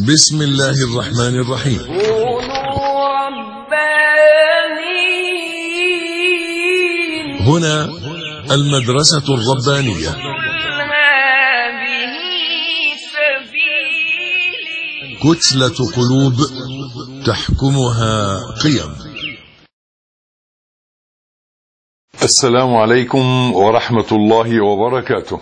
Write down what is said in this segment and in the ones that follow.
بسم الله الرحمن الرحيم. كونوا ربانيين. هنا المدرسة الربانية. هذه سبيلي. كتلة قلوب تحكمها قيم. السلام عليكم ورحمة الله وبركاته.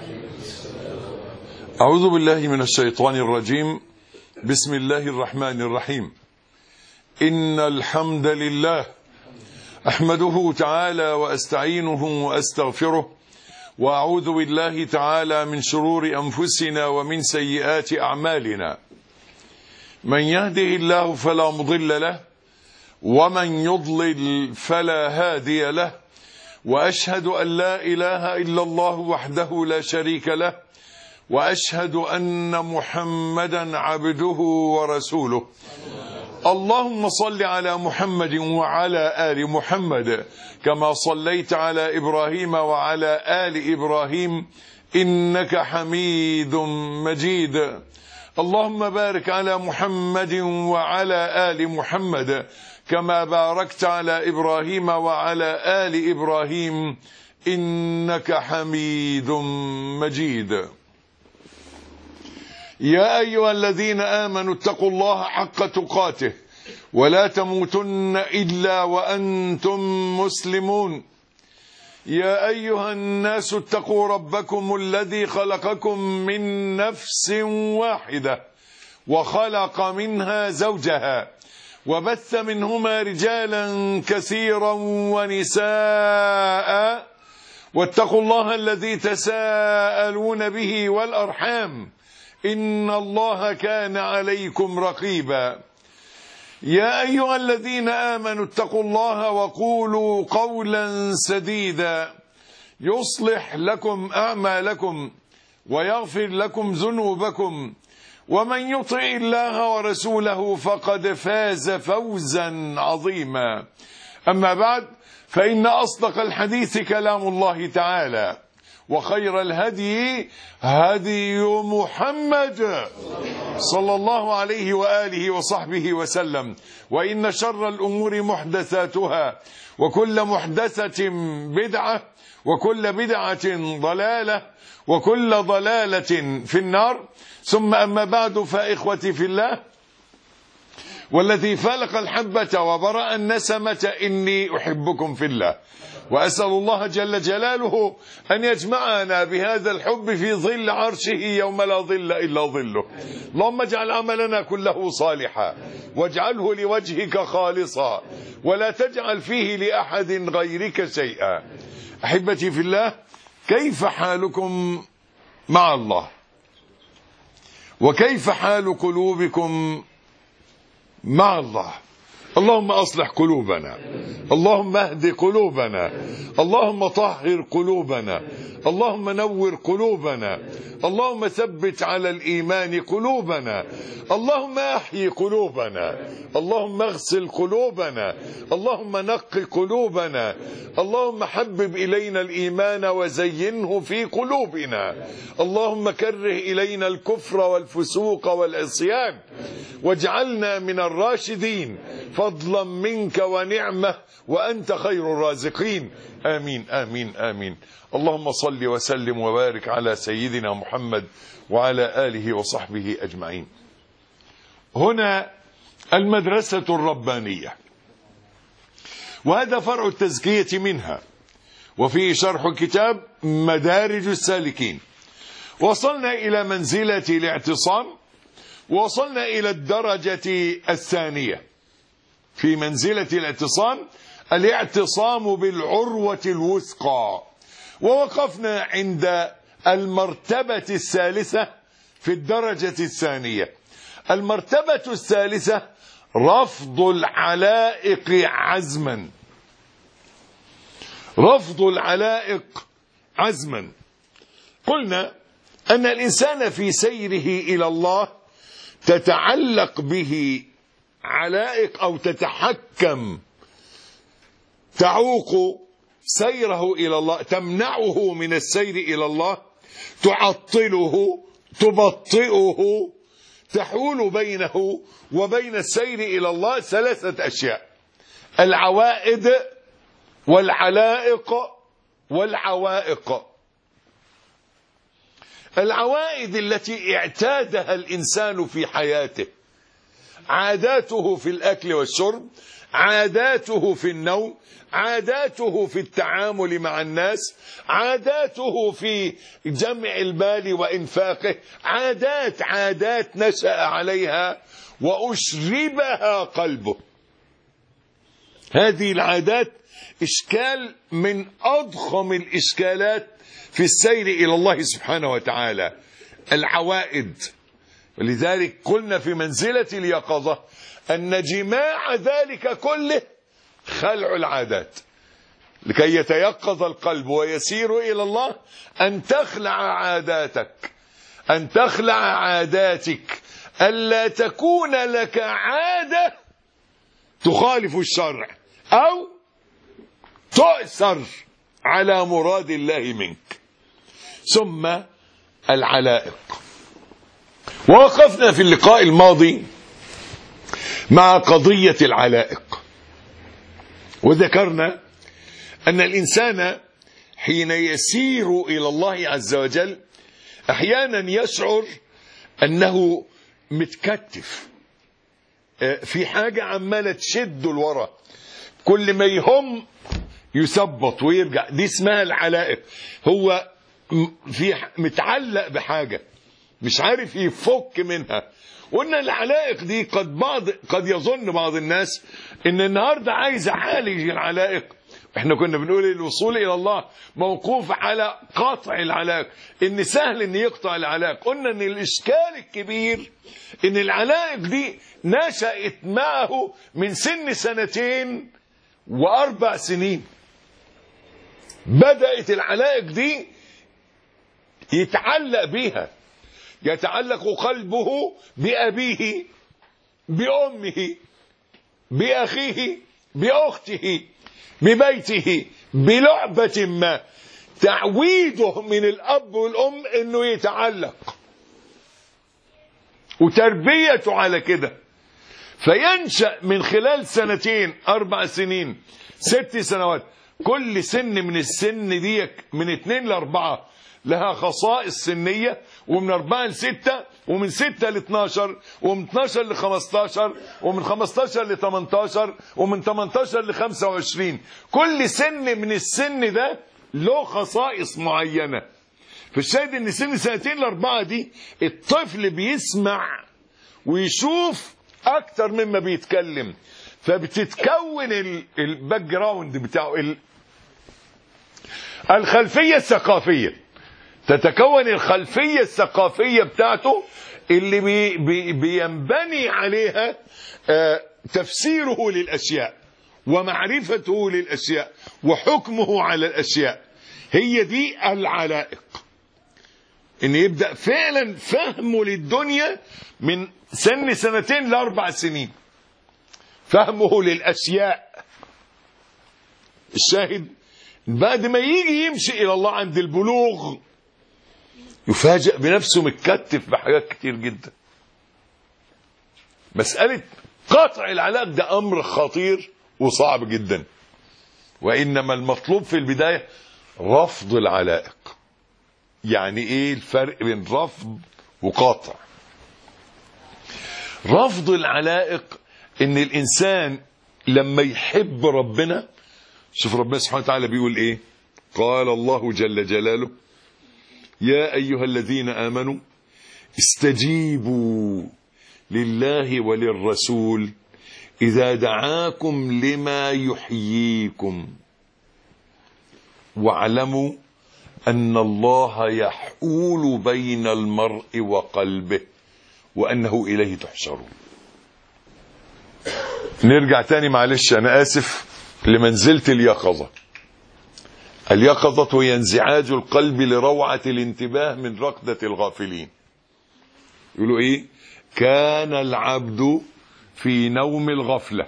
أعوذ بالله من الشيطان الرجيم. بسم الله الرحمن الرحيم. إن الحمد لله أحمده تعالى وأستعينه وأستغفره، وأعوذ بالله تعالى من شرور أنفسنا ومن سيئات أعمالنا. من يهده الله فلا مضل له، ومن يضلل فلا هادي له، وأشهد أن لا إله إلا الله وحده لا شريك له، وأشهد أن محمدا عبده ورسوله. اللهم صل على محمد وعلى آل محمد كما صليت على إبراهيم وعلى آل إبراهيم إنك حميد مجيد. اللهم بارك على محمد وعلى آل محمد كما باركت على إبراهيم وعلى آل إبراهيم إنك حميد مجيد. يا أيها الذين آمنوا اتقوا الله حق تقاته ولا تموتن إلا وأنتم مسلمون. يا أيها الناس اتقوا ربكم الذي خلقكم من نفس واحدة وخلق منها زوجها وبث منهما رجالا كثيرا ونساء، واتقوا الله الذي تساءلون به والأرحام إن الله كان عليكم رقيبا. يا أيها الذين آمنوا اتقوا الله وقولوا قولا سديدا يصلح لكم أعمالكم ويغفر لكم ذنوبكم، ومن يطع الله ورسوله فقد فاز فوزا عظيما. أما بعد، فإن أصدق الحديث كلام الله تعالى، وخير الهدي هدي محمد صلى الله عليه وآله وصحبه وسلم، وإن شر الأمور محدثاتها، وكل محدثة بدعة، وكل بدعة ضلالة، وكل ضلالة في النار. ثم أما بعد، فإخوتي في الله والذي فلق الحبة وبرأ النسمة إني أحبكم في الله، وأسأل الله جل جلاله أن يجمعنا بهذا الحب في ظل عرشه يوم لا ظل إلا ظله. اللهم اجعل عملنا كله صالحا، واجعله لوجهك خالصا، ولا تجعل فيه لأحد غيرك شيئا. أحبتي في الله، كيف حالكم مع الله؟ وكيف حال قلوبكم مع الله؟ اللهم أصلح قلوبنا، اللهم اهد قلوبنا، اللهم طهر قلوبنا، اللهم نور قلوبنا، اللهم ثبت على الإيمان قلوبنا، اللهم أحيي قلوبنا، اللهم اغسل قلوبنا، اللهم نق قلوبنا، اللهم حبب إلينا الإيمان وزينه في قلوبنا، اللهم كره إلينا الكفر والفسوق والعصيان، واجعلنا من الراشدين فضلا منك ونعمة، وأنت خير الرازقين. آمين آمين آمين. اللهم صل وسلم وبارك على سيدنا محمد وعلى آله وصحبه أجمعين. هنا المدرسة الربانية، وهذا فرع التزكية منها، وفيه شرح كتاب مدارج السالكين. وصلنا إلى منزلة الاعتصام، وصلنا إلى الدرجة الثانية في منزلة الاعتصام، الاعتصام بالعروة الوثقى. ووقفنا عند المرتبة الثالثة في الدرجة الثانية. المرتبة الثالثة رفض العلائق عزما. رفض العلائق عزما. قلنا أن الإنسان في سيره إلى الله تتعلق به علائق أو تتحكم، تعوق سيره إلى الله، تمنعه من السير إلى الله، تعطله، تبطئه، تحول بينه وبين السير إلى الله 3 أشياء: العوائد والعلائق والعوائق. العوائد التي اعتادها الإنسان في حياته، عاداته في الأكل والشرب، عاداته في النوم، عاداته في التعامل مع الناس، عاداته في جمع المال وإنفاقه، عادات نشأ عليها وأشربها قلبه. هذه العادات إشكال من أضخم الإشكالات في السير إلى الله سبحانه وتعالى، العوائد. ولذلك قلنا في منزلة اليقظة أن جماع ذلك كله خلع العادات. لكي يتيقظ القلب ويسير إلى الله أن تخلع عاداتك، أن تخلع عاداتك، ألا تكون لك عادة تخالف الشرع أو تؤثر على مراد الله منك. ثم العلائق. ووقفنا في اللقاء الماضي مع قضية العلائق، وذكرنا أن الإنسان حين يسير إلى الله عز وجل أحيانا يشعر أنه متكتف في حاجة عمالة تشد الورا، كل ما يهم يثبط ويرجع. دي اسمها العلائق. هو في متعلق بحاجة مش عارف يفك منها. وإن العلائق دي قد يظن بعض الناس إن النهاردة عايز أعالج العلائق. احنا كنا بنقول الوصول إلى الله موقوف على قطع العلائق، إن سهل إن يقطع العلائق. قلنا إن الإشكال الكبير إن العلائق دي نشأت معه من سن 2 و4 سنين. بدأت العلائق دي يتعلق بيها، يتعلق قلبه بأبيه، بأمه، بأخيه، بأخته، ببيته، بلعبة ما. تعويده من الأب والأم إنه يتعلق، وتربيته على كده، فينشأ من خلال 2 4 سنين 6 سنوات. كل سن من السن دي من 2 ل4 لها خصائص سنية، ومن 4 ل6، ومن 6 ل12، ومن 12 ل15، ومن 15 ل18، ومن 18 ل25. كل سن من السن ده له خصائص معينة. فالشاهد ان سن 2 ل4 دي الطفل بيسمع ويشوف اكتر مما بيتكلم، فبتتكون الباك جراوند بتاعه، الخلفية الثقافية. تتكون الخلفية الثقافية بتاعته اللي بينبني عليها تفسيره للأشياء ومعرفته للأشياء وحكمه على الأشياء. هي دي العلائق، إن يبدأ فعلا فهمه للدنيا من سن 2 ل4 سنين، فهمه للأشياء. الشاهد بعد ما يجي يمشي إلى الله عند البلوغ يفاجأ بنفسه متكتف بحاجات كتير جدا. مسألة قطع العلاق ده أمر خطير وصعب جدا، وإنما المطلوب في البداية رفض العلائق. يعني إيه الفرق بين رفض وقطع؟ رفض العلائق إن الإنسان لما يحب ربنا، شوف ربنا سبحانه وتعالى بيقول إيه؟ قال الله جل جلاله: يا أيها الذين آمنوا استجيبوا لله وللرسول إذا دعاكم لما يحييكم واعلموا أن الله يحول بين المرء وقلبه وأنه إليه تحشرون. نرجع تاني، معلش أنا آسف، لمنزلة اليقظة. اليقظة هي انزعاج القلب لروعة الانتباه من رقدة الغافلين. يقولوا إيه؟ كان العبد في نوم الغفلة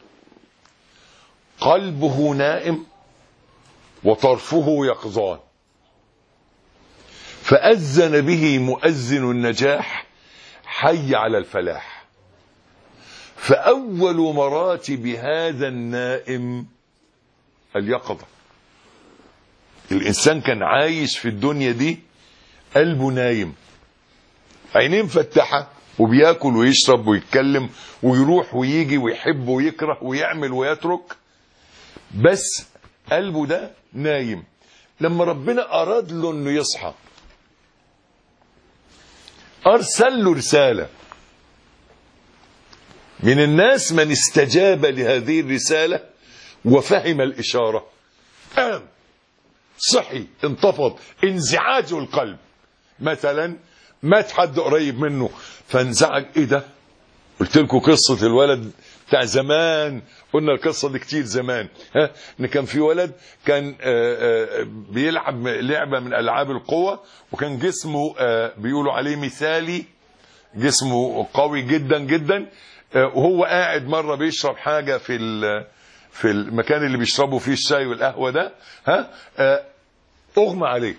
قلبه نائم وطرفه يقظان، فأذن به مؤذن النجاح حي على الفلاح. فأول مراتب هذا النائم اليقظة. الإنسان كان عايش في الدنيا دي قلبه نايم، عينيه مفتحة، وبياكل ويشرب ويتكلم ويروح ويجي ويحب ويكره ويعمل ويترك، بس قلبه ده نايم. لما ربنا أراد له أنه يصحى أرسل له رسالة. من الناس من استجاب لهذه الرسالة وفهم الإشارة، قام صحي، انتفض، انزعاجه القلب. مثلا مات حد قريب منه فانزعج. ايه ده؟ قلت لكم قصة الولد بتاع زمان، قلنا القصة دي كتير زمان، ان كان في ولد كان بيلعب لعبة من العاب القوة، وكان جسمه بيقولوا عليه مثالي، جسمه قوي جدا جدا، وهو قاعد مرة بيشرب حاجة في المكان اللي بيشربوا فيه الشاي والقهوة ده، اغمى عليه.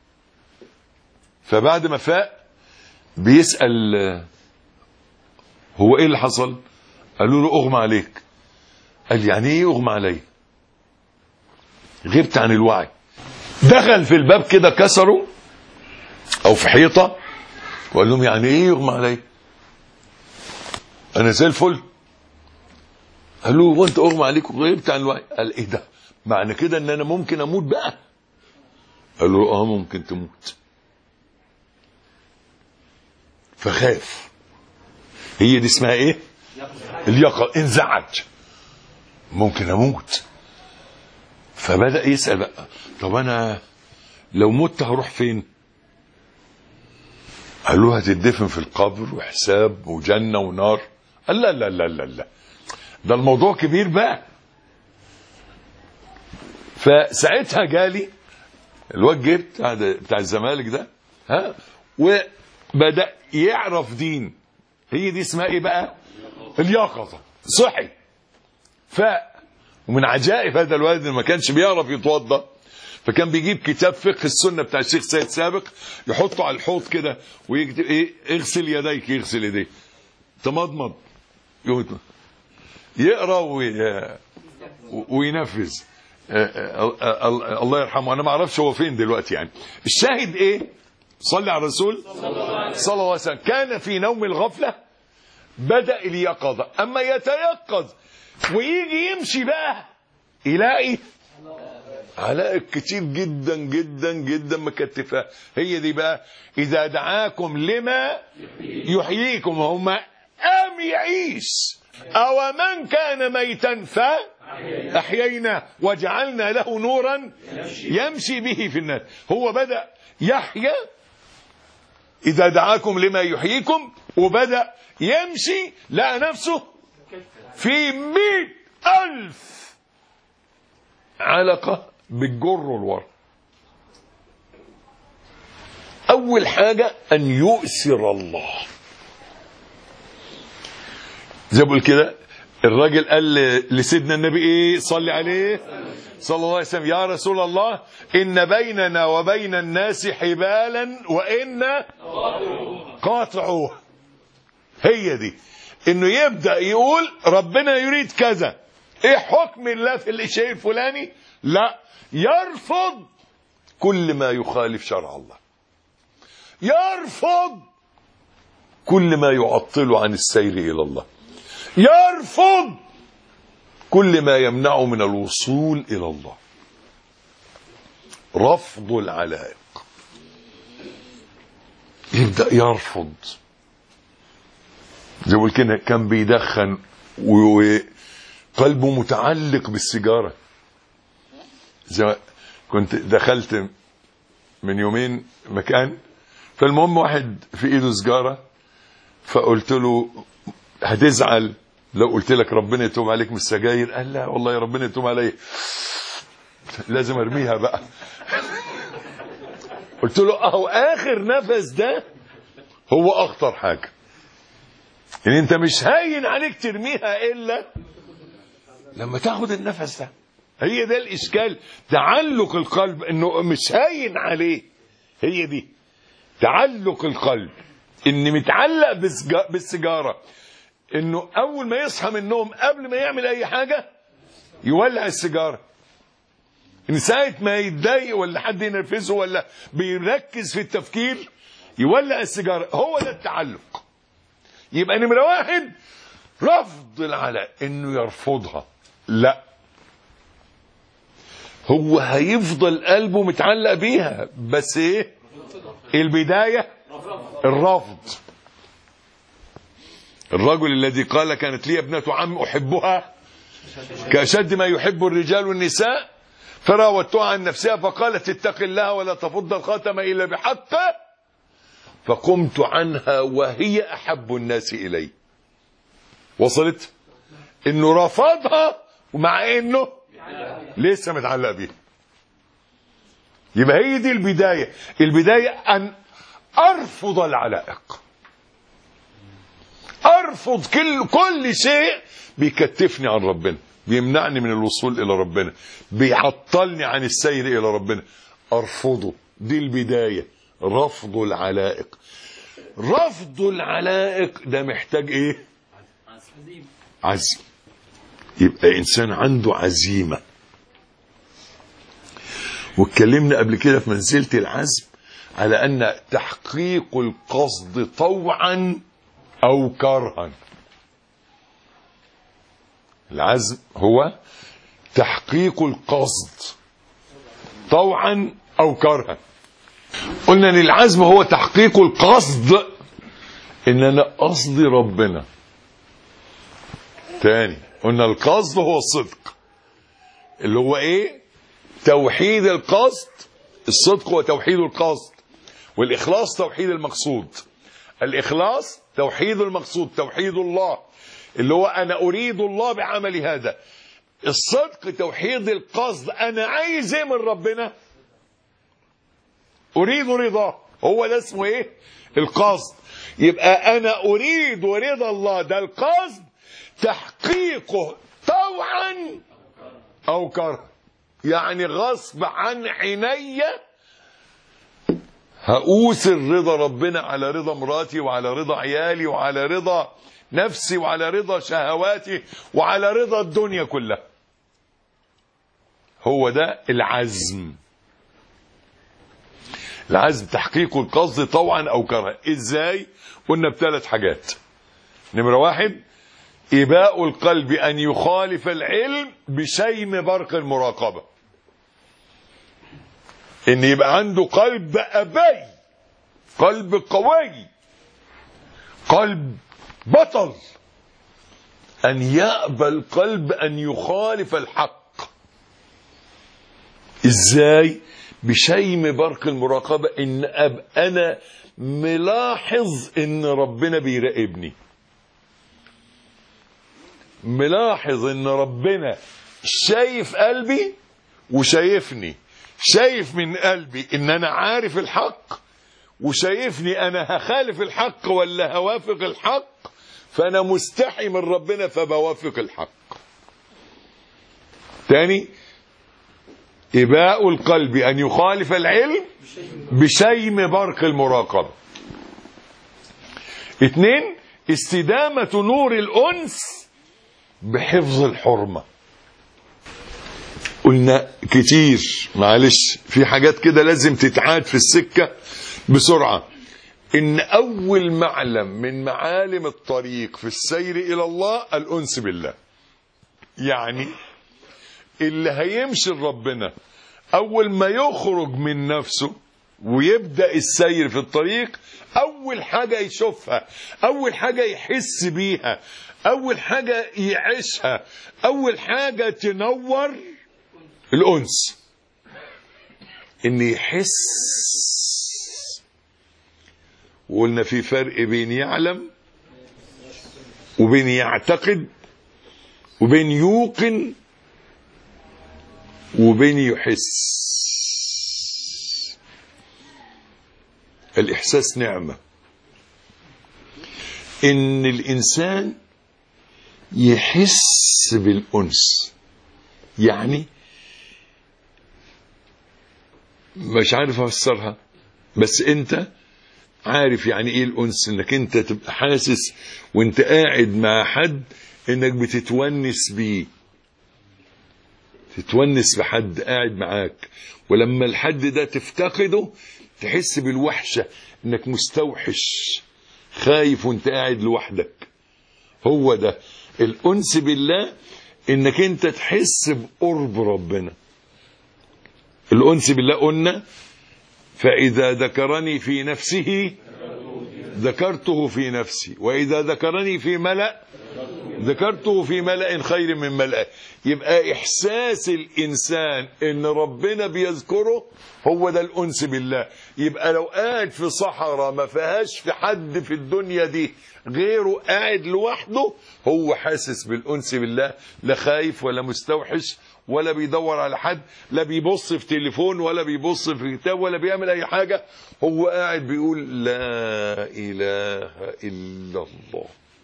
فبعد ما فاق بيسأل هو ايه اللي حصل؟ قالوا له اغمى عليك. قال يعني ايه اغمى علي؟ غبت عن الوعي. دخل في الباب كده كسره او في حيطة وقال لهم يعني ايه اغمى علي؟ انا زي الفل. قالوا له وانت اغمى عليك وغبت عن الوعي؟ قال ايه ده؟ معنى كده ان انا ممكن اموت بقى؟ قالوا له ممكن تموت. فخاف. هي دي اسمها ايه؟ اليقظة. انزعج، ممكن اموت. فبدأ يسأل بقى، طب انا لو مت هروح فين؟ قال له هتدفن في القبر وحساب وجنة ونار. قال لا لا لا لا لا، ده الموضوع كبير بقى. فساعتها جالي الواد بتاع الزمالك ده، وبدأ يعرف دين. هي دي اسمها ايه بقى؟ اليقظة. صحي فاق. ومن عجائب هذا الولد ما كانش بيعرف يتوضا، فكان بيجيب كتاب فقه السنة بتاع الشيخ سيد سابق يحطه على الحوض كده ويكتب ايه؟ اغسل يديك، يغسل يديه، تمضمض، يقرا وينفذ. الله يرحمه. انا ما اعرفش هو فين دلوقتي يعني. الشاهد ايه؟ صلي على الرسول صلى الله عليه وسلم. كان في نوم الغفلة بدأ اليقظة. اما يتيقظ ويجي يمشي بقى يلاقي علائق كتير جدا جدا جدا مكتفة. هي دي بقى اذا دعاكم لما يحييكم. هم قام يعيش. او من كان ميتا فاحيينا وجعلنا له نورا يمشي به في الناس. هو بدأ يحيا اذا دعاكم لما يحييكم، وبدأ يمشي لقى نفسه في 100,000 علقة بالجر الورق. اول حاجة ان يؤثر الله. زي بقول كده الراجل قال لسيدنا النبي ايه؟ صلي عليه صلى الله عليه وسلم، يا رسول الله ان بيننا وبين الناس حبالا وإنا قاطعوه. هي دي انه يبدأ يقول ربنا يريد كذا، ايه حكم الله في الشيء الفلاني؟ لا، يرفض كل ما يخالف شرع الله، يرفض كل ما يعطل عن السير الى الله، يرفض كل ما يمنعه من الوصول الى الله. رفض العلائق. يبدأ يرفض. زي ما كده كان بيدخن وقلبه متعلق بالسيجارة. زي كنت دخلت من يومين مكان، فالمهم واحد في ايده سيجارة، فقلت له هتزعل لو قلت لك ربنا يتوب عليك من السجاير؟ قال لا والله يا ربنا يتوب علي، لازم ارميها بقى. قلت له اهو اخر نفس ده هو اخطر حاجة، ان انت مش هاين عليك ترميها الا لما تاخد النفس ده. هي ده الاشكال، تعلق القلب، انه مش هاين عليه. هي دي تعلق القلب. ان متعلق بالسيجاره، انه اول ما يصحى من النوم قبل ما يعمل اي حاجه يولع السيجاره، ان ساعه ما يتضايق ولا حد ينرفزه ولا بيركز في التفكير يولع السيجاره. هو ده التعلق. يبقى نمره واحد رفض العلاء، انه يرفضها، لا، هو هيفضل قلبه متعلق بيها، بس ايه البدايه؟ الرفض. الرجل الذي قال كانت لي ابنة عم أحبها كأشد ما يحب الرجال والنساء فراودتها عن نفسها فقالت اتق الله ولا تفض الخاتم إلا بحقه فقمت عنها وهي أحب الناس إلي. وصلت؟ إنه رفضها ومع إنه لسه متعلق بيها. يبقى هي دي البداية. البداية أن أرفض العلائق، أرفض كل شيء بيكتفني عن ربنا، بيمنعني من الوصول إلى ربنا، بيعطلني عن السير إلى ربنا، أرفضه. دي البداية، رفض العلائق. رفض العلائق ده محتاج إيه؟ عزم. يبقى إنسان عنده عزيمة. واتكلمنا قبل كده في منزلة العزم على أن تحقيق القصد طوعا أو كرها. العزم هو تحقيق القصد طوعا أو كرها. قلنا ان العزم هو تحقيق القصد، ان انا قصدي ربنا. تاني قلنا القصد هو الصدق، اللي هو ايه؟ توحيد القصد. الصدق هو توحيد القصد، والاخلاص توحيد المقصود. الاخلاص توحيد المقصود، توحيد الله، اللي هو انا اريد الله بعمل هذا. الصدق توحيد القصد، انا عايز ايه من ربنا؟ اريد رضاه. هو ده اسمه ايه؟ القصد. يبقى انا اريد رضا الله، ده القصد، تحقيقه طوعا او كرها. يعني غصب عن عيني هأوثر رضا ربنا على رضا مراتي وعلى رضا عيالي وعلى رضا نفسي وعلى رضا شهواتي وعلى رضا الدنيا كلها. هو ده العزم. العزم تحقيق القصد طوعا او كرها. ازاي؟ قلنا بثلاث حاجات. نمرة واحد إباء القلب أن يخالف العلم بشيم برق المراقبة. إن يبقى عنده قلب أبي، قلب قوي، قلب بطل، أن يأبى القلب أن يخالف الحق. إزاي؟ بشيم برق المراقبة. إن أبقى أنا ملاحظ إن ربنا بيراقبني، ملاحظ ان ربنا شايف قلبي وشايفني، شايف من قلبي ان انا عارف الحق، وشايفني انا هخالف الحق ولا هوافق الحق، فانا مستحي من ربنا فبوافق الحق. تاني إباء القلب أن يخالف العلم بشيم برق المراقبة. اثنين استدامة نور الأنس بحفظ الحرمة. قلنا كتير، معلش في حاجات كده لازم تتعاد في السكة بسرعة. إن أول معلم من معالم الطريق في السير إلى الله الأنس بالله. يعني اللي هيمشي لربنا أول ما يخرج من نفسه ويبدأ السير في الطريق، أول حاجة يشوفها، أول حاجة يحس بيها، أول حاجة يعيشها، أول حاجة تنور الأنس. إن يحس. وقلنا في فرق بين يعلم وبين يعتقد وبين يوقن وبين يحس. الإحساس نعمة. إن الإنسان يحس بالأنس. يعني مش عارف أفسرها، بس أنت عارف يعني ايه الانس؟ انك انت تبقى حاسس وانت قاعد مع حد انك بتتونس بيه، تتونس بحد قاعد معاك، ولما الحد ده تفتقده تحس بالوحشة، انك مستوحش خايف وانت قاعد لوحدك. هو ده الانس بالله، انك انت تحس بقرب ربنا. الانس بالله قلنا فاذا ذكرني في نفسه ذكرته في نفسي، واذا ذكرني في ملأ ذكرته في ملأ خير من ملأ. يبقى احساس الانسان ان ربنا بيذكره هو ده الانس بالله. يبقى لو قاعد في صحراء ما فيهاش في حد في الدنيا دي غيره قاعد لوحده، هو حاسس بالانس بالله، لا خايف ولا مستوحش ولا بيدور على حد، لا بيبص في تليفون ولا بيبص في كتاب ولا بيعمل اي حاجة. هو قاعد بيقول لا اله الا الله،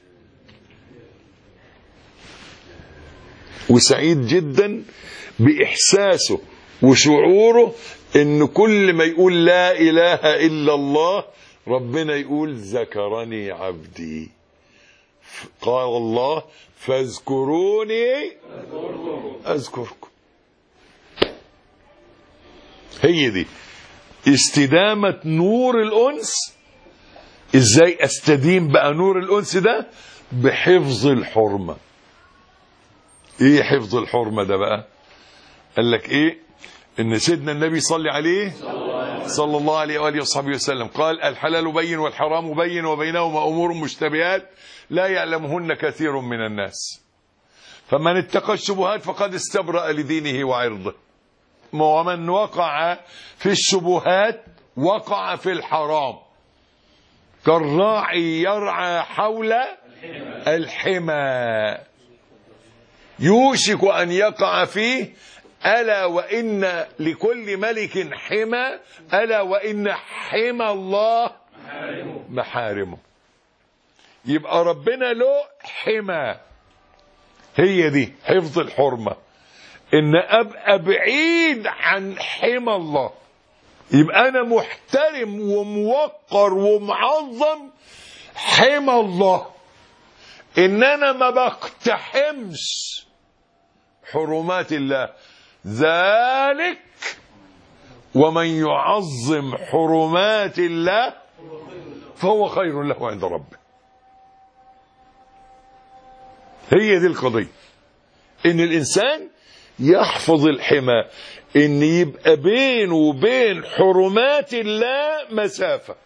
وسعيد جدا بإحساسه وشعوره ان كل ما يقول لا إله إلا الله ربنا يقول ذكرني عبدي. قال الله فاذكروني أذكركم. هي دي استدامة نور الأنس. ازاي استديم بقى نور الأنس ده؟ بحفظ الحرمة. ايه حفظ الحرمة ده بقى؟ قال لك ايه؟ ان سيدنا النبي صلى عليه صلى الله عليه وآله وصحبه وسلم قال الحلال بين والحرام بين وبينهما أمور مشتبهات لا يعلمهن كثير من الناس فمن اتقى الشبهات فقد استبرأ لدينه وعرضه. ومن وقع في الشبهات وقع في الحرام كالراعي يرعى حول الحمى يوشك أن يقع فيه ألا وإن لكل ملك حمى ألا وإن حمى الله محارمه. يبقى ربنا له حمى. هي دي حفظ الحرمة، إن أبقى بعيد عن حمى الله. يبقى أنا محترم وموقر ومعظم حمى الله، إن أنا ما بقتحمش حرمات الله. ذلك ومن يعظم حرمات الله فهو خير له عند ربه. هي دي القضية، ان الانسان يحفظ الحمى، ان يبقى بينه وبين حرمات الله مسافة.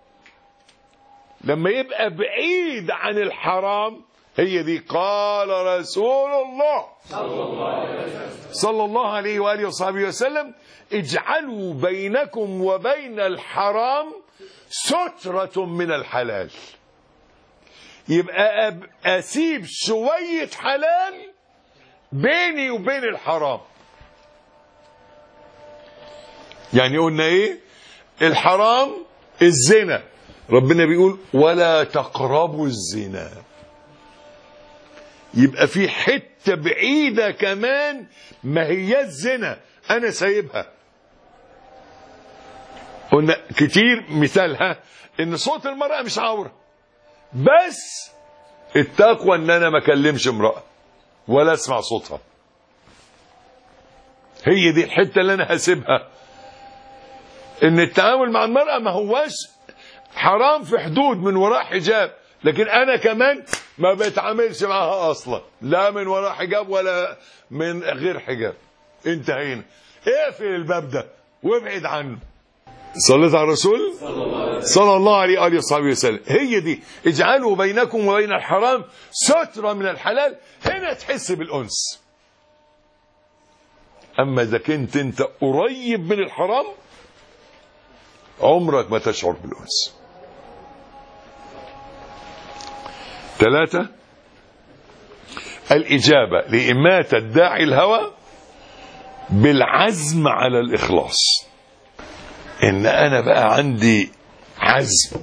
لما يبقى بعيد عن الحرام، هي دي قال رسول الله صلى الله عليه وآله وصحبه وسلم اجعلوا بينكم وبين الحرام سترة من الحلال. يبقى أسيب شوية حلال بيني وبين الحرام. يعني قلنا ايه؟ الحرام الزنا، ربنا بيقول ولا تقربوا الزنا. يبقى في حتة بعيدة كمان ما هي الزنا أنا سايبها. قلنا كتير مثالها إن صوت المرأة مش عورة، بس التقوى إن أنا ما أكلمش امرأة ولا أسمع صوتها. هي دي الحتة اللي أنا هسيبها. إن التعامل مع المرأة ما هواش حرام في حدود من وراء حجاب، لكن انا كمان ما بتعاملش معها اصلا، لا من وراء حجاب ولا من غير حجاب. انتهينا. اقفل الباب ده وابعد عنه. صليت على الرسول صلى الله عليه وآله وصحبه وسلم. هي دي اجعلوا بينكم وبين الحرام سترة من الحلال. هنا تحس بالأنس. اما اذا كنت انت قريب من الحرام عمرك ما تشعر بالأنس. 3 الإجابة لإماتة داعي الهوى بالعزم على الإخلاص. إن أنا بقى عندي عزم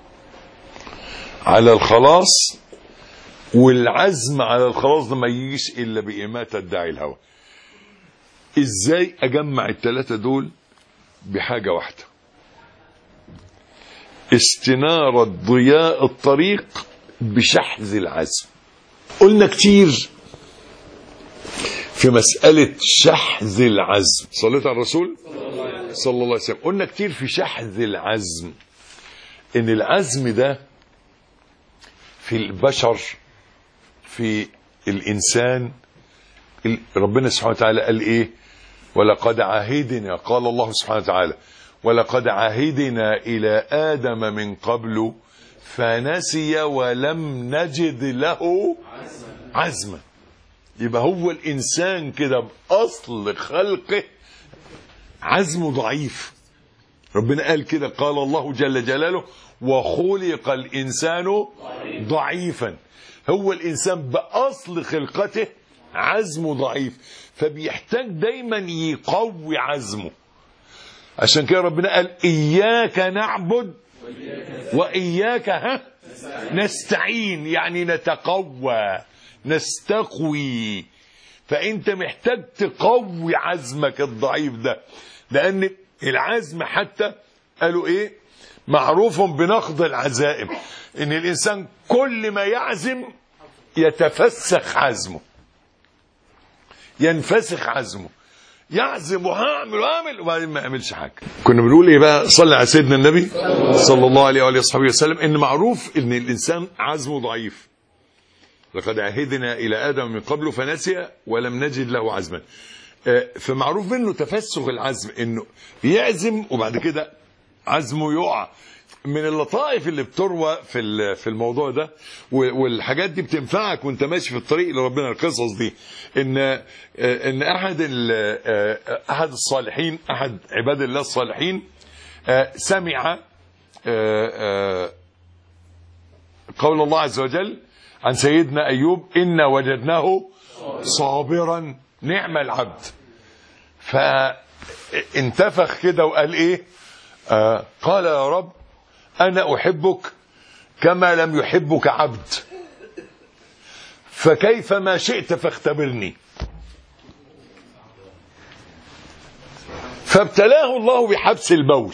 على الخلاص، والعزم على الخلاص ده ما يجيش إلا بإماتة داعي الهوى. إزاي أجمع ال3 دول بحاجة واحدة؟ استنارة ضياء الطريق بشحذ العزم. قلنا كتير في مسألة شحذ العزم. صليت على الرسول صلى الله عليه وسلم. قلنا كتير في شحذ العزم ان العزم ده في البشر، في الانسان، ربنا سبحانه وتعالى قال ايه؟ ولقد عهدنا، قال الله سبحانه وتعالى ولقد عهدنا الى ادم من قبل فنسي ولم نجد له عزما. يبقى هو الانسان كده باصل خلقه عزمه ضعيف. ربنا قال كده، قال الله جل جلاله وخلق الانسان ضعيفا. هو الانسان باصل خلقته عزمه ضعيف، فبيحتاج دايما يقوي عزمه. عشان كده ربنا قال اياك نعبد واياك نستعين، يعني نتقوى نستقوي. فانت محتاج تقوي عزمك الضعيف ده، لان العزم حتى قالوا ايه؟ معروف بنقض العزائم، ان الانسان كل ما يعزم يتفسخ عزمه، ينفسخ عزمه، يعزم وهعمل وبعدين ما يعملش حاجه. كنا بنقول ايه بقى؟ صلى على سيدنا النبي صلى الله عليه واله وصحبه وسلم، ان معروف ان الانسان عزمه ضعيف. لقد عهدنا الى ادم من قبل فنسي ولم نجد له عزما. فمعروف منه تفسخ العزم، انه يعزم وبعد كده عزمه يقع. من اللطائف اللي بتروى في الموضوع ده، والحاجات دي بتنفعك وانت ماشي في الطريق لربنا، القصص دي، ان احد الصالحين، احد عباد الله الصالحين، سمع قول الله عز وجل عن سيدنا ايوب إنا وجدناه صابرا نعم العبد. فانتفخ كده وقال ايه؟ قال يا رب أنا أحبك كما لم يحبك عبد، فكيف ما شئت فاختبرني. فابتلاه الله بحبس البول.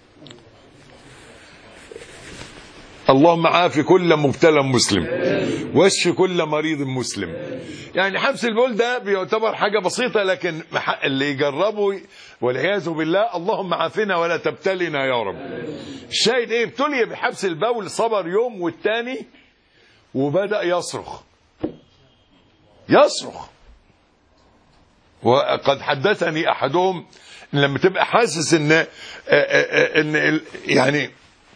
اللهم عاف كل مبتلى مسلم واشف كل مريض مسلم. يعني حبس البول ده بيعتبر حاجة بسيطة، لكن اللي يجربه والعياذ بالله اللهم عافنا ولا تبتلنا يا رب. الشاهد ايه؟ ابتلي بحبس البول، صبر يوم والتاني وبدأ يصرخ. وقد حدثني احدهم لما تبقى حاسس ان يعني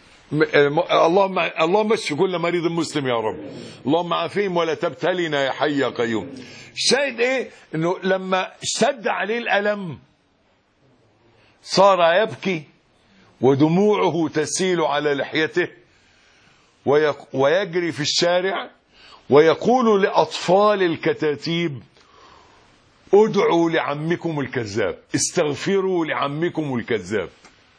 اللهم اشف كل مريض مسلم يا رب، اللهم عافيهم ولا تبتلنا يا حي يا قيوم. الشاهد ايه؟ انه لما اشتد عليه الالم صار يبكي ودموعه تسيل على لحيته ويجري في الشارع ويقول لأطفال الكتاتيب ادعوا لعمكم الكذاب، استغفروا لعمكم الكذاب.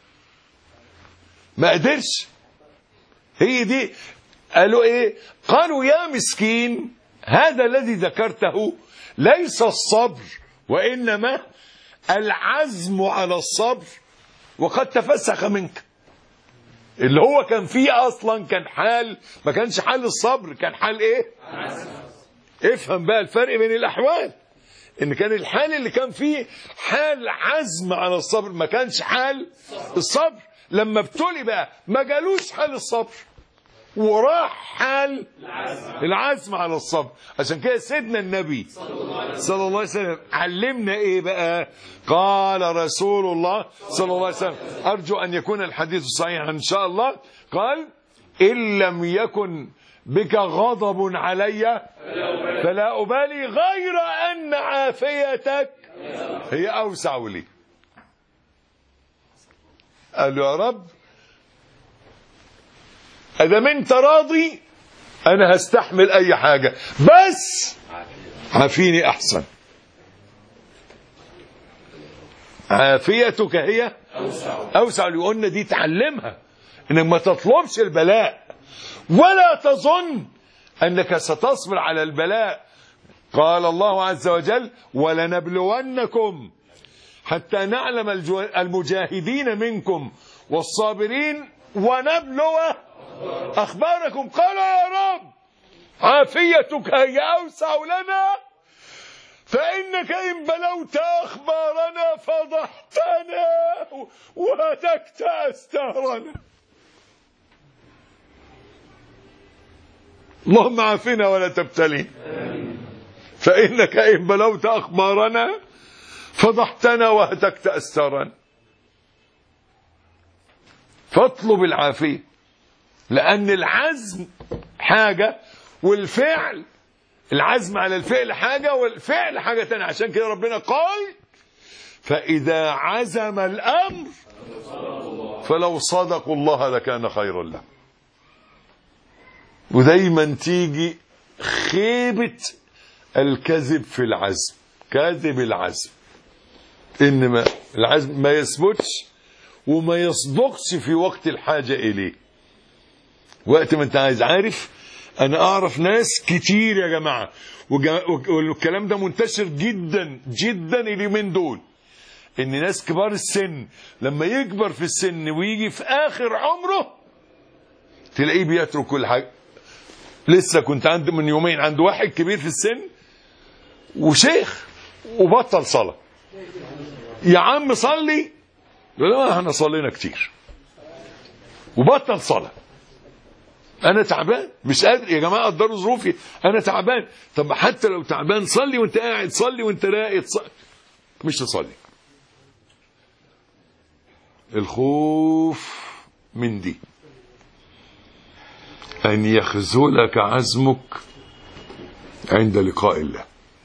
ما قدرش. هي دي. قالوا ايه؟ قالوا يا مسكين هذا الذي ذكرته ليس الصبر وإنما العزم على الصبر، وقد تفسخ منك. اللي هو كان فيه اصلا كان حال، ما كانش حال الصبر، كان حال ايه؟ افهم بقى الفرق بين الاحوال. ان كان الحال اللي كان فيه حال عزم على الصبر، ما كانش حال الصبر. لما ابتلي بقى ما جالوش حال الصبر وراح حال العزم على الصبر. عشان كده سيدنا النبي صلى الله عليه وسلم علمنا ايه بقى؟ قال رسول الله صلى الله عليه وسلم، ارجو ان يكون الحديث صحيحا ان شاء الله، قال ان لم يكن بك غضب علي فلا ابالي غير ان عافيتك هي اوسع لي. قال له يا رب ادام انت راضي انا هستحمل اي حاجة، بس عافيني احسن. عافيتك هي اوسع. اللي قلنا دي تعلمها، انك ما تطلبش البلاء ولا تظن انك ستصبر على البلاء. قال الله عز وجل ولنبلونكم حتى نعلم المجاهدين منكم والصابرين ونبلو أخباركم. قال يا رب عافيتك هي أوسع لنا، فإنك إن بلوت أخبارنا فضحتنا وهتكت أستهرنا. اللهم عافنا ولا تبتلي، فإنك إن بلوت أخبارنا فضحتنا وهتكت أستهرنا. فاطلب العافية، لأن العزم حاجة والفعل، العزم على الفعل حاجة والفعل حاجة تانية. عشان كده ربنا قال فإذا عزم الأمر فلو صدقوا الله لكان خيرا له. ودايما تيجي خيبة الكذب في العزم، كاذب العزم، إنما العزم ما يثبتش وما يصدقش في وقت الحاجة إليه. وقت ما أنت عايز. عارف أنا أعرف ناس كتير يا جماعة، والكلام ده منتشر جدا جدا اليومين دول، إن ناس كبار السن لما يكبر في السن ويجي في آخر عمره تلاقيه بيترك كل حاجة. لسه كنت عند من يومين عند واحد كبير في السن وشيخ وبطل صلاة. يا عم صلي، يقول له احنا صلينا كتير، وبطل صلاة. انا تعبان مش قادر يا جماعه، قدروا ظروفي، انا تعبان. طب حتى لو تعبان صلي وانت قاعد، صلي وانت راقد، مش تصلي. الخوف من دي ان يخذلك عزمك عند لقاء الله.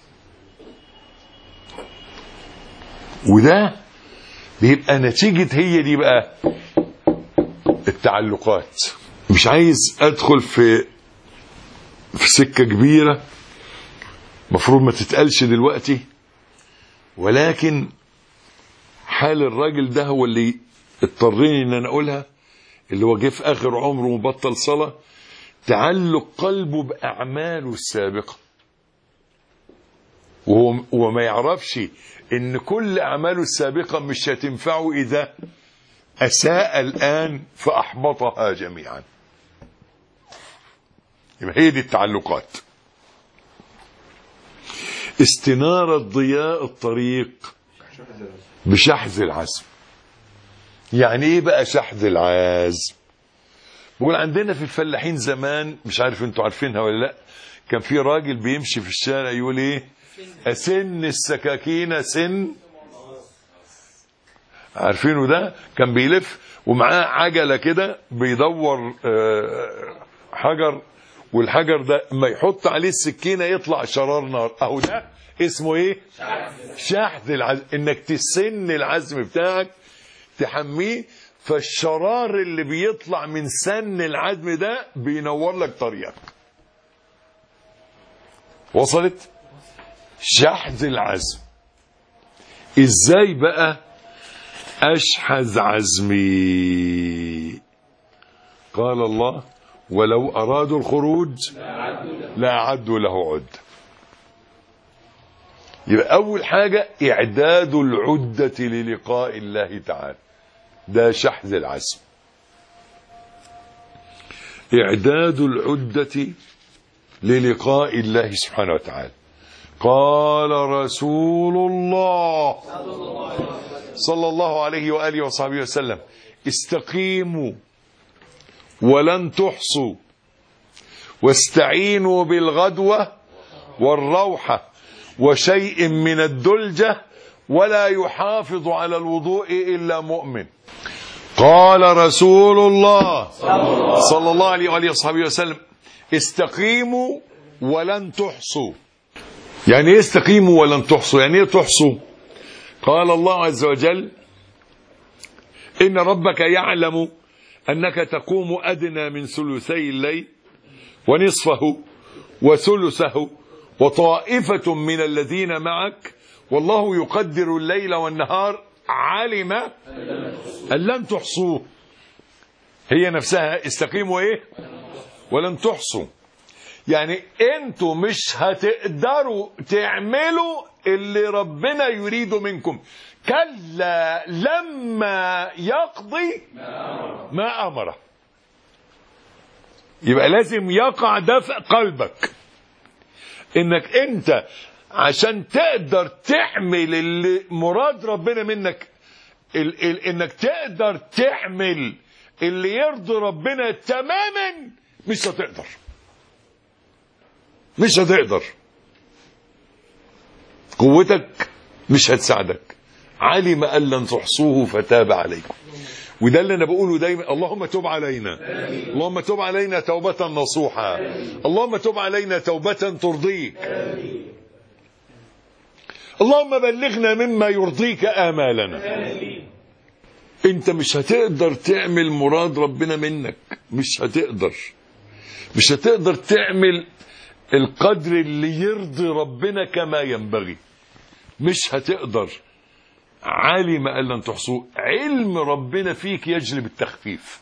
وده بيبقى نتيجة هي دي بقى التعلقات. مش عايز ادخل في سكة كبيرة مفروض ما تتقالش دلوقتي، ولكن حال الراجل ده هو اللي اضطريني ان انا اقولها، اللي هو جه في اخر عمره وبطل صلاة. تعلق قلبه باعماله السابقة، وهو ما يعرفش ان كل اعماله السابقة مش هتنفعه اذا اساء الان فاحبطها جميعا. يبقى هي دي التعلقات. استنارة ضياء الطريق بشحذ العزم. يعني ايه بقى شحذ العزم؟ بقول عندنا في الفلاحين زمان، مش عارف انتوا عارفينها ولا لا، كان في راجل بيمشي في الشارع يقول ايه؟ اسن السكاكين سن. عارفينه ده؟ كان بيلف ومعاه عجلة كده بيدور حجر، والحجر ده ما يحط عليه السكينة يطلع شرار نار. اهو ده اسمه ايه؟ شحذ العزم. انك تسن العزم بتاعك، تحميه، فالشرار اللي بيطلع من سن العزم ده بينور لك طريقك. وصلت؟ شحذ العزم. ازاي بقى اشحذ عزمي؟ قال الله ولو ارادوا الخروج لاعدوا له عدة. يبقى اول حاجة اعداد العدة للقاء الله تعالى، ده شحذ العزم. اعداد العدة للقاء الله سبحانه وتعالى. قال رسول الله صلى الله عليه وآله وصحبه وسلم استقيموا ولن تحصوا، واستعينوا بالغدوة والروحة وشيء من الدلجة، ولا يحافظ على الوضوء إلا مؤمن. قال رسول الله صلى الله عليه وآله وصحبه وسلم استقيموا ولن تحصوا. يعني ايه استقيموا ولن تحصوا؟ يعني ايه تحصوا؟ قال الله عز وجل إن ربك يعلم أنك تقوم أدنى من ثلثي الليل ونصفه وثلثه وطائفة من الذين معك والله يقدر الليل والنهار علم أن لن تحصوه. هي نفسها استقيموا ايه؟ ولن تحصوا. يعني انتوا مش هتقدروا تعملوا اللي ربنا يريده منكم. كلا لما يقضي ما أمره. يبقى لازم يقع ده في قلبك، انك انت عشان تقدر تعمل اللي مراد ربنا منك، انك تقدر تعمل اللي يرضي ربنا تماما، مش هتقدر، مش هتقدر. قوتك مش هتساعدك. علم أن لن تحصوه فتاب عليكم. وده اللي انا بقوله دايما، اللهم تب علينا، اللهم تب علينا توبة نصوحة، اللهم تب علينا توبة ترضيك، اللهم بلغنا مما يرضيك آمالنا. انت مش هتقدر تعمل مراد ربنا منك، مش هتقدر، مش هتقدر تعمل القدر اللي يرضي ربنا كما ينبغي، مش هتقدر. علم أن لن تحصوه، علم ربنا فيك يجلب التخفيف.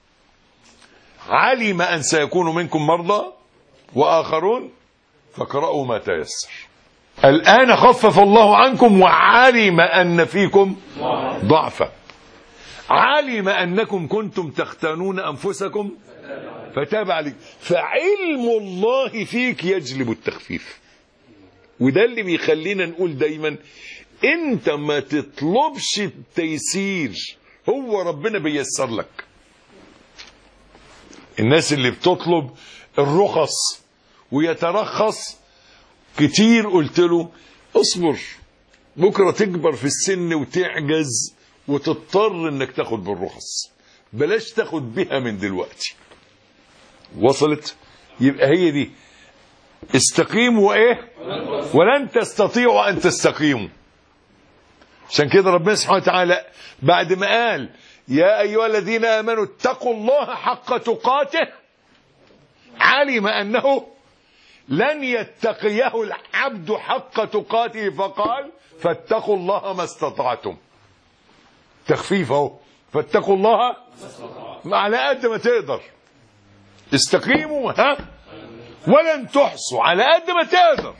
علم أن سيكون منكم مرضى وآخرون فاقرأوا ما تيسر. الآن خفف الله عنكم وعلم أن فيكم ضعفا، علم أنكم كنتم تختانون أنفسكم فتاب عليكم. فعلم الله فيك يجلب التخفيف. وده اللي بيخلينا نقول دايما انت ما تطلبش التيسير، هو ربنا بيسر لك. الناس اللي بتطلب الرخص ويترخص كتير، قلت له اصبر، بكرة تكبر في السن وتعجز وتضطر انك تاخد بالرخص، بلاش تاخد بها من دلوقتي. وصلت؟ يبقى هي دي، استقيموا وايه؟ ولن تستطيعوا ان تستقيموا. عشان كده ربنا سبحانه وتعالى بعد ما قال يا ايها الذين امنوا اتقوا الله حق تقاته، علم انه لن يتقيه العبد حق تقاته، فقال فاتقوا الله ما استطعتم. تخفيف اهو، فاتقوا الله على قد ما تقدر. استقيموا ولن تحصوا، على قد ما تقدر.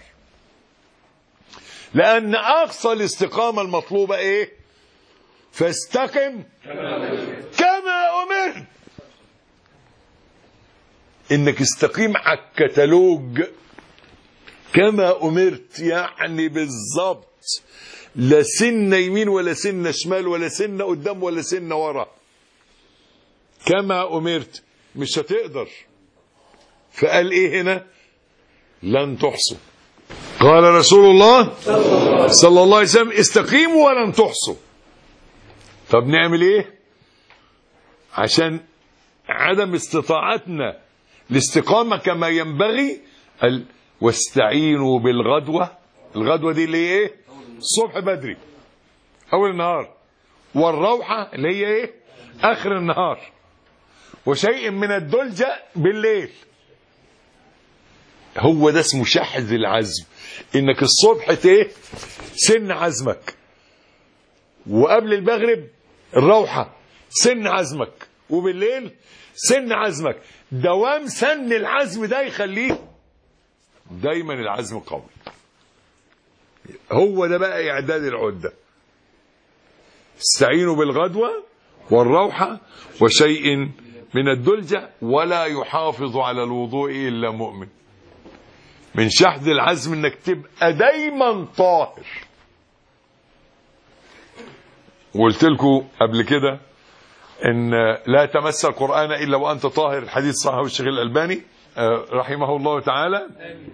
لأن أقصى الاستقامة المطلوبة إيه؟ فاستقم كما أمرت. إنك استقيم على الكتالوج كما أمرت، يعني بالظبط، لا سن يمين ولا سن شمال ولا سن قدام ولا سن ورا، كما أمرت. مش هتقدر. فقال إيه هنا؟ لن تحصوا. قال رسول الله صلى الله عليه وسلم استقيموا ولن تحصوا. طب نعمل ايه عشان عدم استطاعتنا الاستقامة كما ينبغي؟ قال واستعينوا بالغدوة. الغدوة دي اللي هي ايه؟ الصبح بدري اول النهار، والروحة اللي هي ايه؟ اخر النهار، وشيء من الدلجة بالليل. هو ده اسمه شحذ العزم، انك الصبح ايه؟ سن عزمك، وقبل المغرب الروحة سن عزمك، وبالليل سن عزمك. دوام سن العزم ده يخليه دايما العزم قوي. هو ده بقى اعداد العدة. استعينوا بالغدوة والروحة وشيء من الدلجة، ولا يحافظ على الوضوء إلا مؤمن. من شحذ العزم انك تبقى دايما طاهر. وقلت لكم قبل كده ان لا تمس القرآن الا وانت طاهر، الحديث صححه الشيخ الألباني رحمه الله تعالى.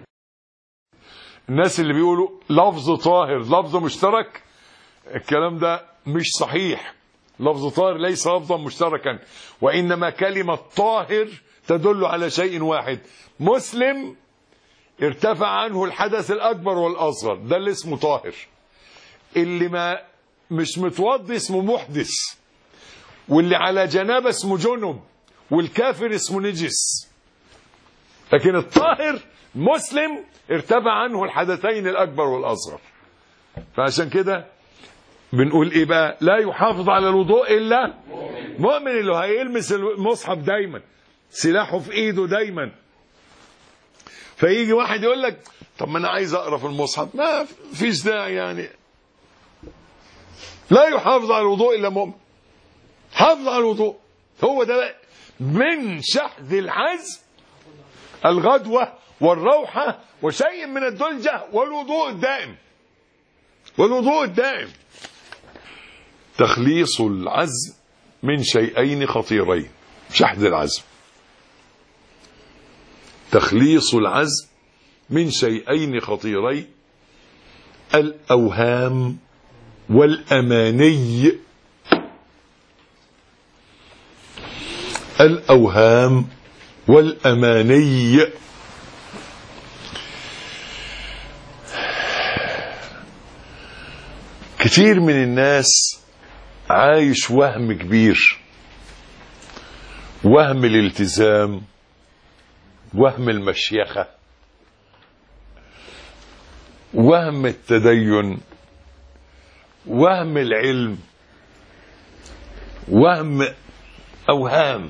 الناس اللي بيقولوا لفظ طاهر لفظ مشترك، الكلام ده مش صحيح. لفظ طاهر ليس لفظا مشتركا، وانما كلمة طاهر تدل على شيء واحد: مسلم ارتفع عنه الحدث الأكبر والأصغر، ده اللي اسمه طاهر. اللي ما مش متوضي اسمه محدث، واللي على جنابه اسمه جنب، والكافر اسمه نجس. لكن الطاهر مسلم ارتفع عنه الحدثين الأكبر والأصغر. فعشان كده بنقول ايه بقى؟ لا يحافظ على الوضوء إلا مؤمن، اللي هيلمس المصحف دايما، سلاحه في ايده دايما. فيجي واحد يقول لك طب ما انا عايز اقرا في المصحف، ما فيش داعي يعني. لا يحافظ على الوضوء إلا مؤمن. حافظ على الوضوء، هو ده بقى من شحذ العزم الغدوة والروحة وشيء من الدلجة والوضوء الدائم. والوضوء الدائم تخليص العزم من شيئين خطيرين. شحذ العزم، تخليص العزم من شيئين خطيرين: الأوهام والأماني. الأوهام والأماني. كتير من الناس عايش وهم كبير، وهم الالتزام، وهم المشيخة، وهم التدين، وهم العلم، وهم أوهام.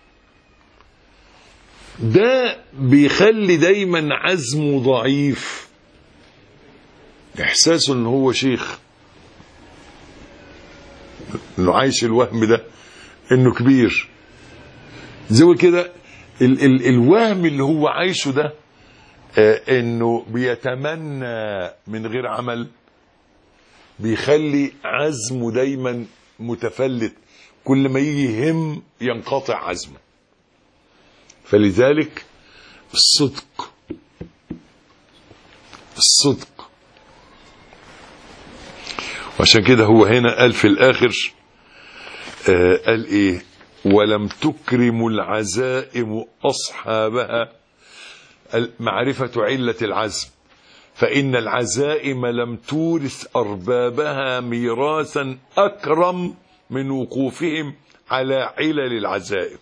ده بيخلي دايما عزمه ضعيف، إحساسه إنه هو شيخ، إنه عايش الوهم ده إنه كبير. زي كده الوهم اللي هو عايشه ده إنه بيتمنى من غير عمل، بيخلي عزمه دايما متفلت، كل ما يجي يهم ينقطع عزمه. فلذلك الصدق، الصدق. وعشان كده هو هنا قال في الآخر، قال إيه: ولم تكرم العزائم أصحابها معرفة علة العزم، فإن العزائم لم تورث أربابها ميراثا أكرم من وقوفهم على علل العزائم.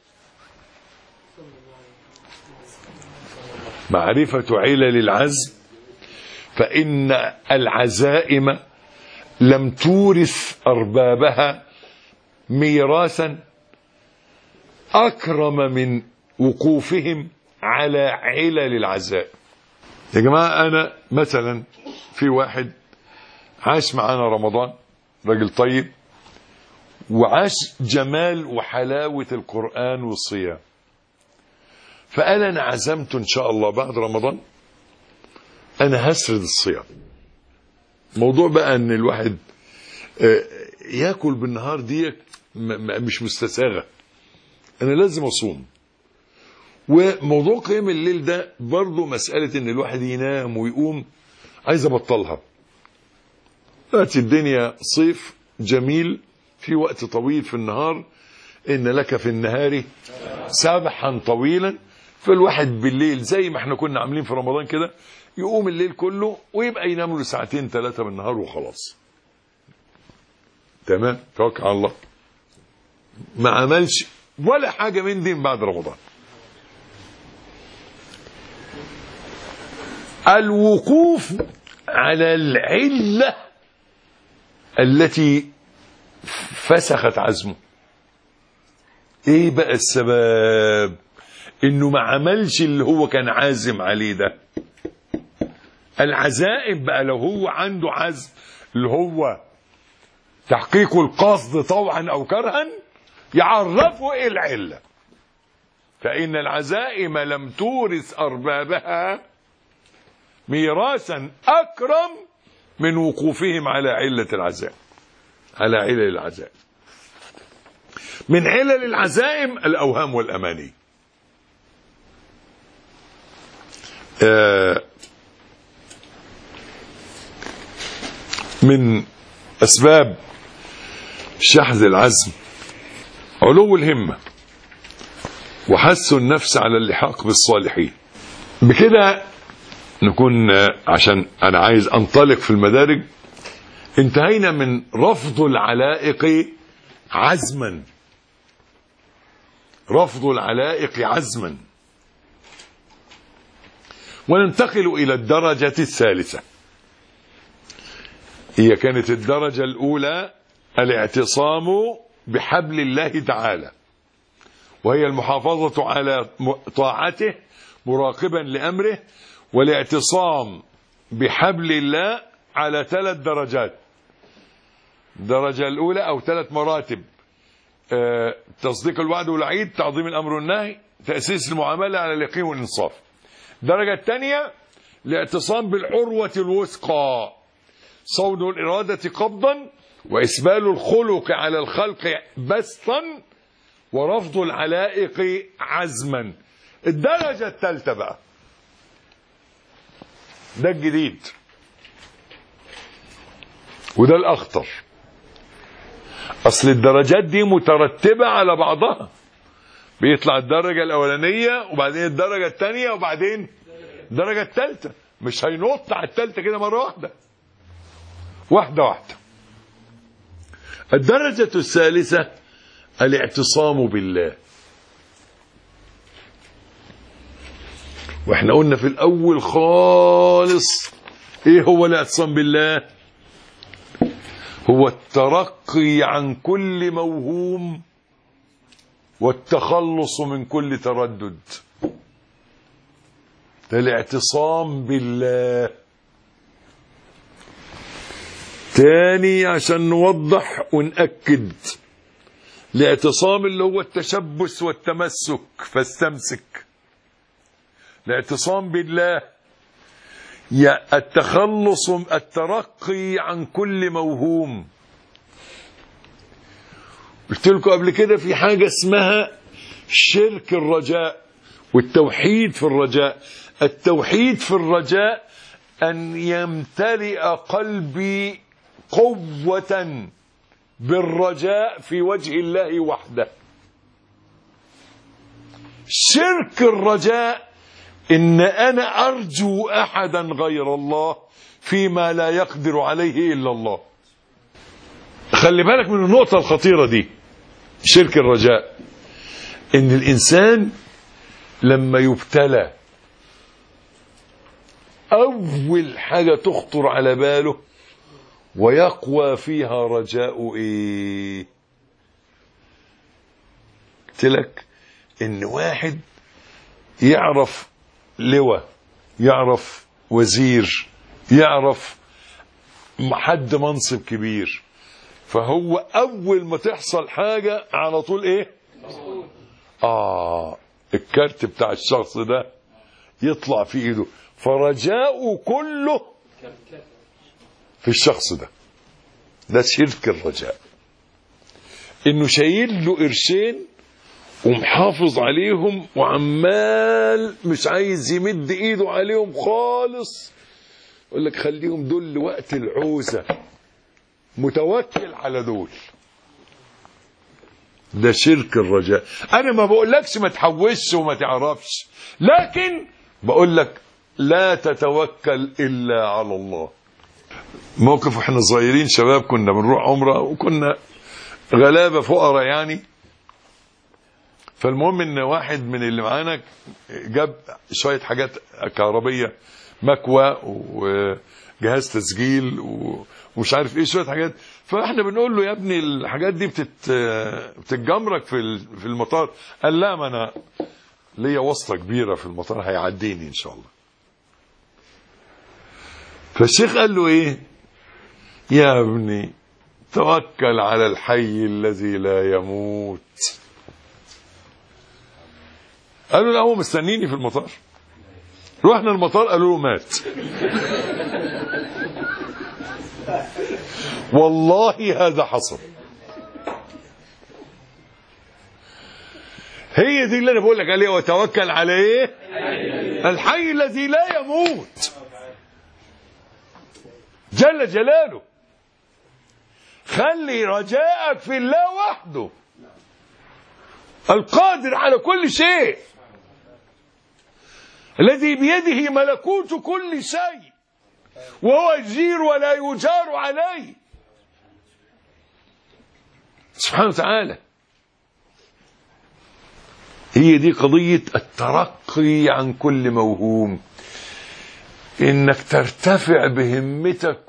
معرفة علل العزم، فإن العزائم لم تورث أربابها ميراثا أكرم من وقوفهم على علل العزائم. يا جماعة، أنا مثلا في واحد عاش معانا رمضان، راجل طيب، وعاش جمال وحلاوة القرآن والصيام، فقال: أنا عزمت إن شاء الله بعد رمضان أنا هسرد الصيام. موضوع بقى أن الواحد يأكل بالنهار دي مش مستساغة، أنا لازم أصوم. وموضوع قيام الليل ده برضو مسألة أن الواحد ينام ويقوم، عايز أبطلها. تأتي الدنيا صيف جميل، في وقت طويل في النهار، إن لك في النهار سبحا طويلا. فالواحد بالليل زي ما احنا كنا عاملين في رمضان كده، يقوم الليل كله ويبقى ينام له ساعتين 3 بالنهار وخلاص. تمام، توكل على الله. ما عملش ولا حاجة من دين بعد رمضان. الوقوف على العلة التي فسخت عزمه. ايه بقى السبب؟ انه ما عملش اللي هو كان عازم عليه ده. العزائم بقى لو هو عنده عزم اللي هو تحقيق القصد طوعا او كرها، يعرفه ايه العلة. فإن العزائم لم تورث أربابها ميراثا أكرم من وقوفهم على علة العزائم، على علل العزائم. من علل العزائم الأوهام والأماني. من أسباب شحذ العزم علو الهمة وحث النفس على اللحاق بالصالحين. بكده نكون، عشان أنا عايز أنطلق في المدارج، انتهينا من رفض العلائق عزما. رفض العلائق عزما. وننتقل إلى الدرجة الثالثة. هي كانت الدرجة الأولى الاعتصام بحبل الله تعالى، وهي المحافظة على طاعته مراقبا لأمره. والاعتصام بحبل الله على 3 درجات: الدرجة الأولى أو 3 مراتب: تصديق الوعد والوعيد، تعظيم الأمر والنهي، تأسيس المعاملة على اليقين والإنصاف. الدرجة الثانية الاعتصام بالعروة الوثقى، صون الإرادة قبضا، وإسبال الخلق على الخلق بسطا، ورفض العلائق عزما. الدرجة الثالثة بقى ده الجديد وده الأخطر. أصل الدرجات دي مترتبة على بعضها، بيطلع الدرجة الأولانية وبعدين الدرجة الثانية وبعدين الدرجة الثالثة، مش هينط على الثالثة كده مرة واحدة، واحدة واحدة. الدرجة الثالثة الاعتصام بالله. واحنا قلنا في الأول خالص ايه هو الاعتصام بالله؟ هو الترقي عن كل موهوم والتخلص من كل تردد. ده الاعتصام بالله. تاني عشان نوضح ونأكد، الاعتصام اللي هو التشبث والتمسك فاستمسك. الاعتصام بالله التخلص، الترقي عن كل موهوم. قلت لكم قبل كده في حاجة اسمها شرك الرجاء والتوحيد في الرجاء. التوحيد في الرجاء أن يمتلئ قلبي قوة بالرجاء في وجه الله وحده. شرك الرجاء إن أنا أرجو أحدا غير الله فيما لا يقدر عليه إلا الله. خلي بالك من النقطة الخطيرة دي. شرك الرجاء إن الإنسان لما يبتلى أول حاجة تخطر على باله ويقوى فيها رجاء إيه؟ قلت لك إن واحد يعرف لواء، يعرف وزير، يعرف حد منصب كبير، فهو أول ما تحصل حاجة على طول إيه؟ الكارت بتاع الشخص ده يطلع في إيده، فرجاؤه كله في الشخص ده. ده شرك الرجاء، إنه شايل له قرشين ومحافظ عليهم وعمال مش عايز يمد ايده عليهم خالص، يقول لك خليهم دول لوقت العوزة، متوكل على دول. ده شرك الرجاء. انا ما بقولكش ما تحوش وما تعرفش، لكن بقول لك لا تتوكل الا على الله. موقف واحنا صغيرين شباب كنا بنروح عمره وكنا غلابة فقراء يعني. فالمهم ان واحد من اللي معانا جاب شويه حاجات كهربيه، مكوى وجهاز تسجيل ومش عارف ايه، شويه حاجات. فاحنا بنقول له يا ابني الحاجات دي بتتجمرك في المطار. قال لا، ما انا ليا واسطه كبيره في المطار هيعديني ان شاء الله. فالشيخ قال له ايه؟ يا ابني توكل على الحي الذي لا يموت. قالوا لا، هو مستنيني في المطار. رحنا المطار قالوا له مات. والله هذا حصل. هي دي اللي انا بقول لك عليها، وتوكل على ايه؟ الحي الذي لا يموت جل جلاله. خلي رجاءك في الله وحده القادر على كل شيء، الذي بيده ملكوت كل شيء، وهو يجير ولا يجار عليه سبحانه وتعالى. هي دي قضية الترقي عن كل موهوم، انك ترتفع بهمتك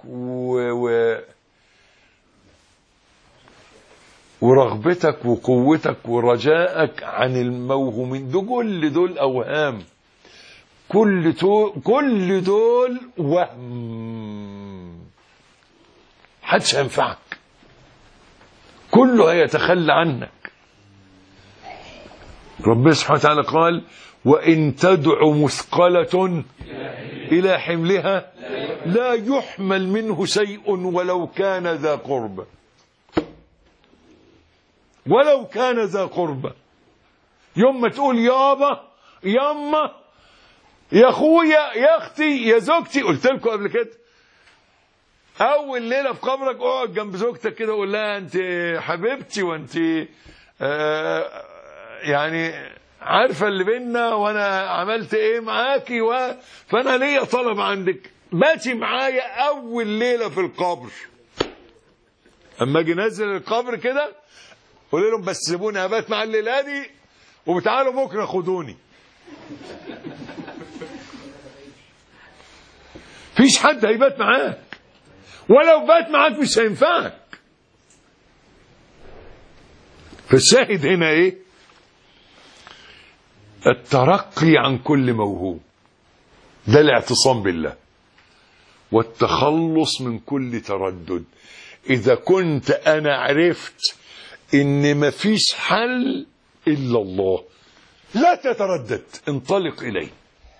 ورغبتك وقوتك ورجائك عن الموهومين. دول اوهام، كل دول وهم، محدش هينفعك. كله هيتخلى عنك. ربنا سبحانه وتعالى قال وإن تدع مثقلة إلى حملها لا يحمل منه شيء ولو كان ذا قربى، ولو كان ذا قربى. يوم ما تقول يابا ياما يا اخويا يا اختي يا زوجتي، قلت لكم قبل كده اول ليله في قبرك اقعد جنب زوجتك كده وقول لها انت حبيبتي وانت يعني عارفه اللي بينا وانا عملت ايه معاكي فانا ليا طلب عندك، باتي معايا اول ليله في القبر. اما اجي انزل القبر كده قول لهم بس سيبوني ابات مع الليله دي وتعالوا بكره خدوني. فيش حد هيبات معاك، ولو بات معاك مش هينفعك. فالشاهد هنا ايه؟ الترقي عن كل موهوم، ده الاعتصام بالله، والتخلص من كل تردد. اذا كنت انا عرفت ان مفيش حل الا الله لا تتردد، انطلق اليه.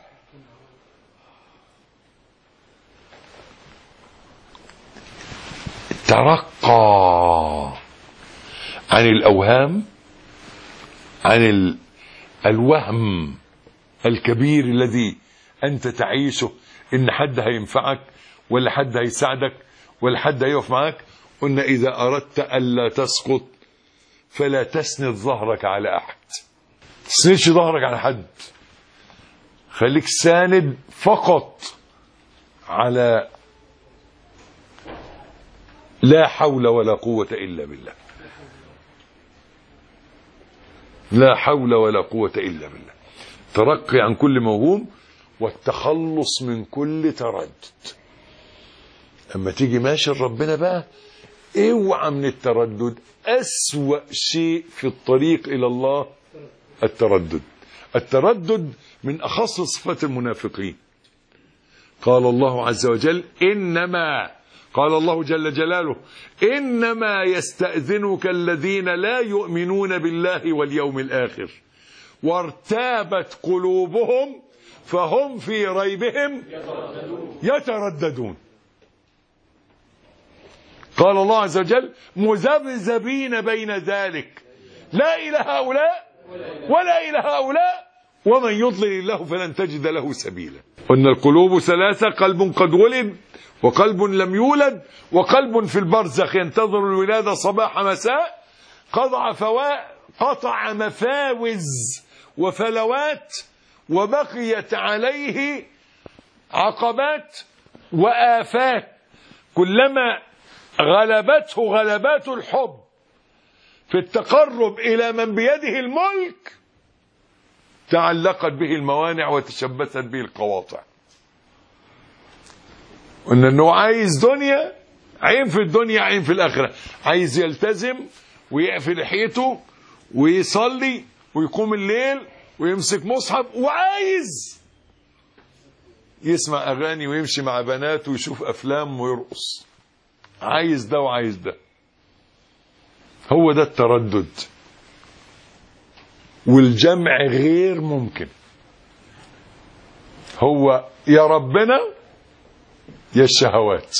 ترقى عن الأوهام، عن الوهم الكبير الذي أنت تعيشه إن حد هينفعك ولا حد هيساعدك ولا حد هيقف معاك. قلنا إذا أردت ألا تسقط فلا تسند ظهرك على أحد، تسندش ظهرك على حد، خليك ساند فقط على لا حول ولا قوة إلا بالله، لا حول ولا قوة إلا بالله. ترقي عن كل موهوم والتخلص من كل تردد. أما تيجي ماشي ربنا بقى اوعى من التردد. أسوأ شيء في الطريق إلى الله التردد. التردد من أخص صفات المنافقين. قال الله عز وجل إنما، قال الله جل جلاله إنما يستأذنك الذين لا يؤمنون بالله واليوم الآخر وارتابت قلوبهم فهم في ريبهم يترددون. قال الله عز وجل مذبذبين بين ذلك لا إلى هؤلاء ولا إلى هؤلاء ومن يضلل الله فلن تجد له سبيلا. قلنا القلوب ثلاثة: قلب قد ولد، وقلب لم يولد، وقلب في البرزخ ينتظر الولادة صباح مساء، قطع مفاوز وفلوات، وبقيت عليه عقبات وآفات. كلما غلبته غلبات الحب في التقرب إلى من بيده الملك تعلقت به الموانع وتشبثت به القواطع. قلنا انه عايز دنيا، عين في الدنيا عين في الآخرة. عايز يلتزم ويقفل لحيته ويصلي ويقوم الليل ويمسك مصحف، وعايز يسمع أغاني ويمشي مع بنات ويشوف أفلام ويرقص. عايز ده وعايز ده. هو ده التردد، والجمع غير ممكن. هو يا ربنا يا الشهوات.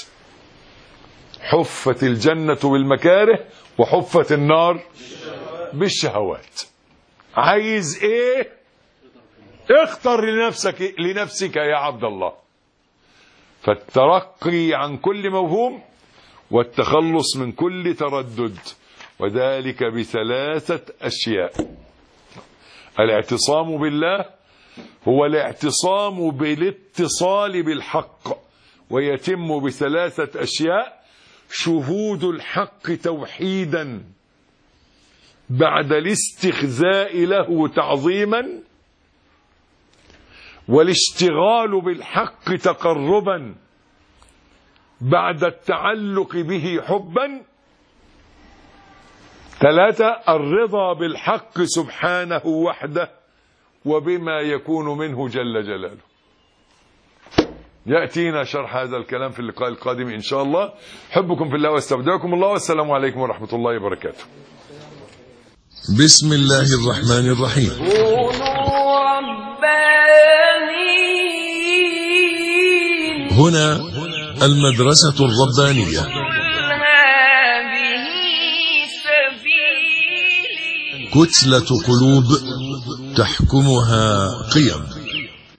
حفت الجنة بالمكاره وحفت النار بالشهوات. عايز ايه؟ اختر لنفسك يا عبد الله. فالترقي عن كل موهوم والتخلص من كل تردد، وذلك بثلاثة أشياء. الاعتصام بالله هو الاعتصام بالاتصال بالحق، ويتم بثلاثة أشياء: شهود الحق توحيدا بعد الاستخزاء له تعظيما، والاشتغال بالحق تقربا بعد التعلق به حبا. 3: الرضا بالحق سبحانه وحده وبما يكون منه جل جلاله. يأتينا شرح هذا الكلام في اللقاء القادم إن شاء الله. حبكم في الله واستودعكم الله، والسلام عليكم ورحمة الله وبركاته. بسم الله الرحمن الرحيم. كونوا ربانيين. هنا المدرسة الربانية. هذه سبيلي. كتلة قلوب تحكمها قيم.